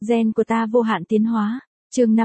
Gen của ta vô hạn tiến hóa. Chương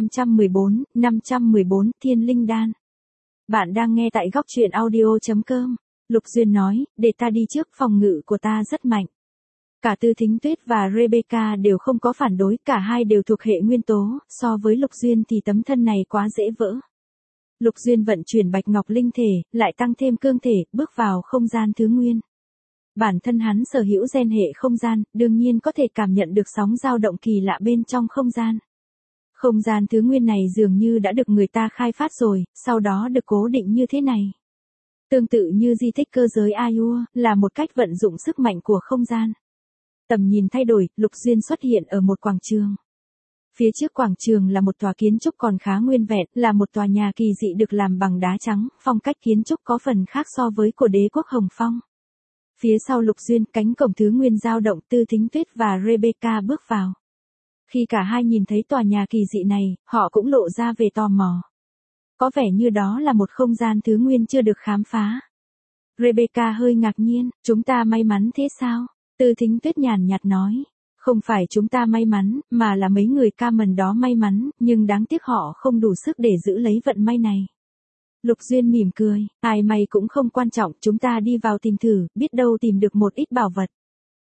514, Thiên Linh Đan. Bạn đang nghe tại góc truyện audio.com. Lục Duyên nói, để ta đi trước, phòng ngự của ta rất mạnh. Cả Tư Thính Tuyết và Rebecca đều không có phản đối, cả hai đều thuộc hệ nguyên tố, so với Lục Duyên thì tấm thân này quá dễ vỡ. Lục Duyên vận chuyển bạch ngọc linh thể, lại tăng thêm cương thể, bước vào không gian thứ nguyên. Bản thân hắn sở hữu gen hệ không gian, đương nhiên có thể cảm nhận được sóng dao động kỳ lạ bên trong không gian. Không gian thứ nguyên này dường như đã được người ta khai phát rồi, sau đó được cố định như thế này. Tương tự như di tích cơ giới Ayur, là một cách vận dụng sức mạnh của không gian. Tầm nhìn thay đổi, Lục Duyên xuất hiện ở một quảng trường. Phía trước quảng trường là một tòa kiến trúc còn khá nguyên vẹn, là một tòa nhà kỳ dị được làm bằng đá trắng, phong cách kiến trúc có phần khác so với của đế quốc Hồng Phong. Phía sau Lục Duyên, cánh cổng thứ nguyên dao động, Tư Thính Tuyết và Rebecca bước vào. Khi cả hai nhìn thấy tòa nhà kỳ dị này, họ cũng lộ ra vẻ tò mò. Có vẻ như đó là một không gian thứ nguyên chưa được khám phá. Rebecca hơi ngạc nhiên, chúng ta may mắn thế sao? Tư Thính Tuyết nhàn nhạt nói. Không phải chúng ta may mắn, mà là mấy người Cameron đó may mắn, nhưng đáng tiếc họ không đủ sức để giữ lấy vận may này. Lục Duyên mỉm cười, ai may cũng không quan trọng, chúng ta đi vào tìm thử, biết đâu tìm được một ít bảo vật.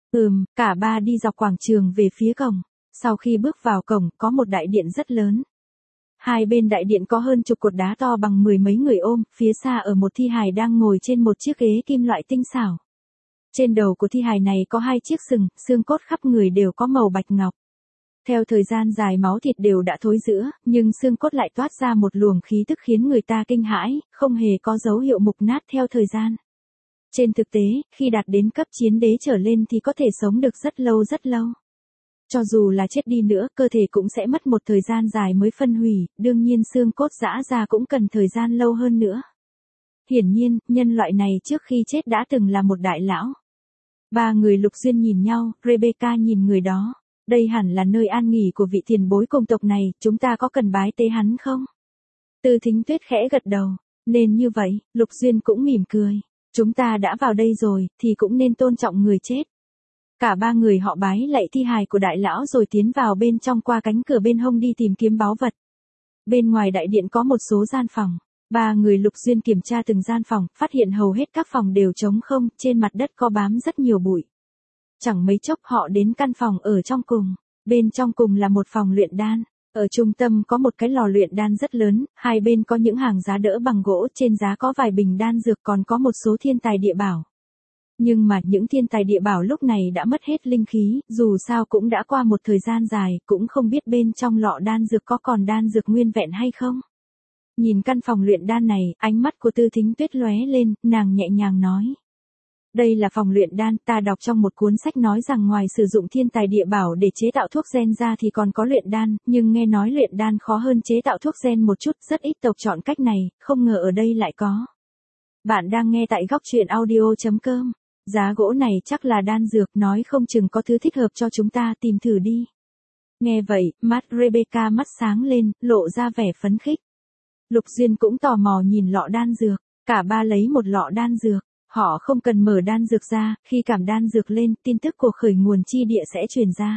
Cả ba đi dọc quảng trường về phía cổng. Sau khi bước vào cổng, có một đại điện rất lớn. Hai bên đại điện có hơn chục cột đá to bằng mười mấy người ôm, phía xa ở một thi hài đang ngồi trên một chiếc ghế kim loại tinh xảo. Trên đầu của thi hài này có hai chiếc sừng, xương cốt khắp người đều có màu bạch ngọc. Theo thời gian dài máu thịt đều đã thối rữa, nhưng xương cốt lại toát ra một luồng khí tức khiến người ta kinh hãi, không hề có dấu hiệu mục nát theo thời gian. Trên thực tế, khi đạt đến cấp chiến đế trở lên thì có thể sống được rất lâu rất lâu. Cho dù là chết đi nữa, cơ thể cũng sẽ mất một thời gian dài mới phân hủy, đương nhiên xương cốt giã ra cũng cần thời gian lâu hơn nữa. Hiển nhiên, nhân loại này trước khi chết đã từng là một đại lão. Ba người Lục Duyên nhìn nhau, Rebecca nhìn người đó. Đây hẳn là nơi an nghỉ của vị tiền bối công tộc này, chúng ta có cần bái tế hắn không? Tư Thính Tuyết khẽ gật đầu. Nên như vậy, Lục Duyên cũng mỉm cười. Chúng ta đã vào đây rồi, thì cũng nên tôn trọng người chết. Cả ba người họ bái lạy thi hài của đại lão rồi tiến vào bên trong qua cánh cửa bên hông đi tìm kiếm báu vật. Bên ngoài đại điện có một số gian phòng. Ba người Lục Duyên kiểm tra từng gian phòng, phát hiện hầu hết các phòng đều trống không, trên mặt đất có bám rất nhiều bụi. Chẳng mấy chốc họ đến căn phòng ở trong cùng. Bên trong cùng là một phòng luyện đan. Ở trung tâm có một cái lò luyện đan rất lớn, hai bên có những hàng giá đỡ bằng gỗ, trên giá có vài bình đan dược, còn có một số thiên tài địa bảo. Nhưng mà những thiên tài địa bảo lúc này đã mất hết linh khí, dù sao cũng đã qua một thời gian dài, cũng không biết bên trong lọ đan dược có còn đan dược nguyên vẹn hay không. Nhìn căn phòng luyện đan này, ánh mắt của Tư Thính Tuyết lóe lên, nàng nhẹ nhàng nói. Đây là phòng luyện đan, ta đọc trong một cuốn sách nói rằng ngoài sử dụng thiên tài địa bảo để chế tạo thuốc gen ra thì còn có luyện đan, nhưng nghe nói luyện đan khó hơn chế tạo thuốc gen một chút, rất ít tộc chọn cách này, không ngờ ở đây lại có. Bạn đang nghe tại góc truyện audio.com. Giá gỗ này chắc là đan dược, nói không chừng có thứ thích hợp cho chúng ta, tìm thử đi. Nghe vậy, mắt Rebecca mắt sáng lên, lộ ra vẻ phấn khích. Lục Duyên cũng tò mò nhìn lọ đan dược, cả ba lấy một lọ đan dược. Họ không cần mở đan dược ra, khi cảm đan dược lên, tin tức của khởi nguồn chi địa sẽ truyền ra.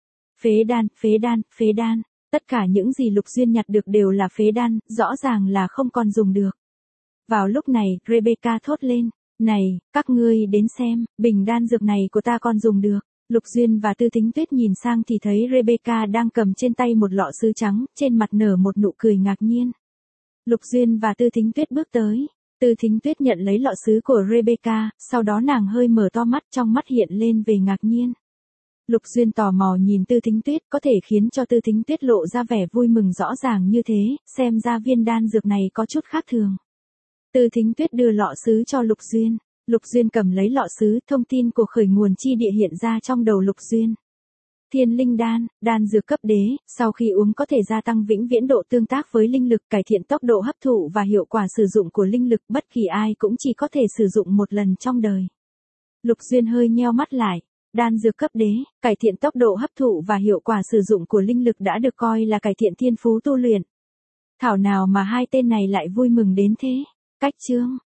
Phế đan, phế đan, phế đan, tất cả những gì Lục Duyên nhặt được đều là phế đan, rõ ràng là không còn dùng được. Vào lúc này, Rebecca thốt lên, này, các ngươi đến xem, bình đan dược này của ta còn dùng được. Lục Duyên và Tư Thính Tuyết nhìn sang thì thấy Rebecca đang cầm trên tay một lọ sứ trắng, trên mặt nở một nụ cười ngạc nhiên. Lục Duyên và Tư Thính Tuyết bước tới. Tư Thính Tuyết nhận lấy lọ sứ của Rebecca, sau đó nàng hơi mở to mắt, trong mắt hiện lên về ngạc nhiên. Lục Duyên tò mò nhìn Tư Thính Tuyết, có thể khiến cho Tư Thính Tuyết lộ ra vẻ vui mừng rõ ràng như thế, xem ra viên đan dược này có chút khác thường. Tư Thính Tuyết đưa lọ sứ cho Lục Duyên. Lục Duyên cầm lấy lọ sứ, thông tin của khởi nguồn chi địa hiện ra trong đầu Lục Duyên. Thiên Linh Đan, đan dược cấp đế, sau khi uống có thể gia tăng vĩnh viễn độ tương tác với linh lực, cải thiện tốc độ hấp thụ và hiệu quả sử dụng của linh lực, bất kỳ ai cũng chỉ có thể sử dụng một lần trong đời. Lục Duyên hơi nheo mắt lại, đan dược cấp đế, cải thiện tốc độ hấp thụ và hiệu quả sử dụng của linh lực đã được coi là cải thiện thiên phú tu luyện. Thảo nào mà hai tên này lại vui mừng đến thế. Cách chương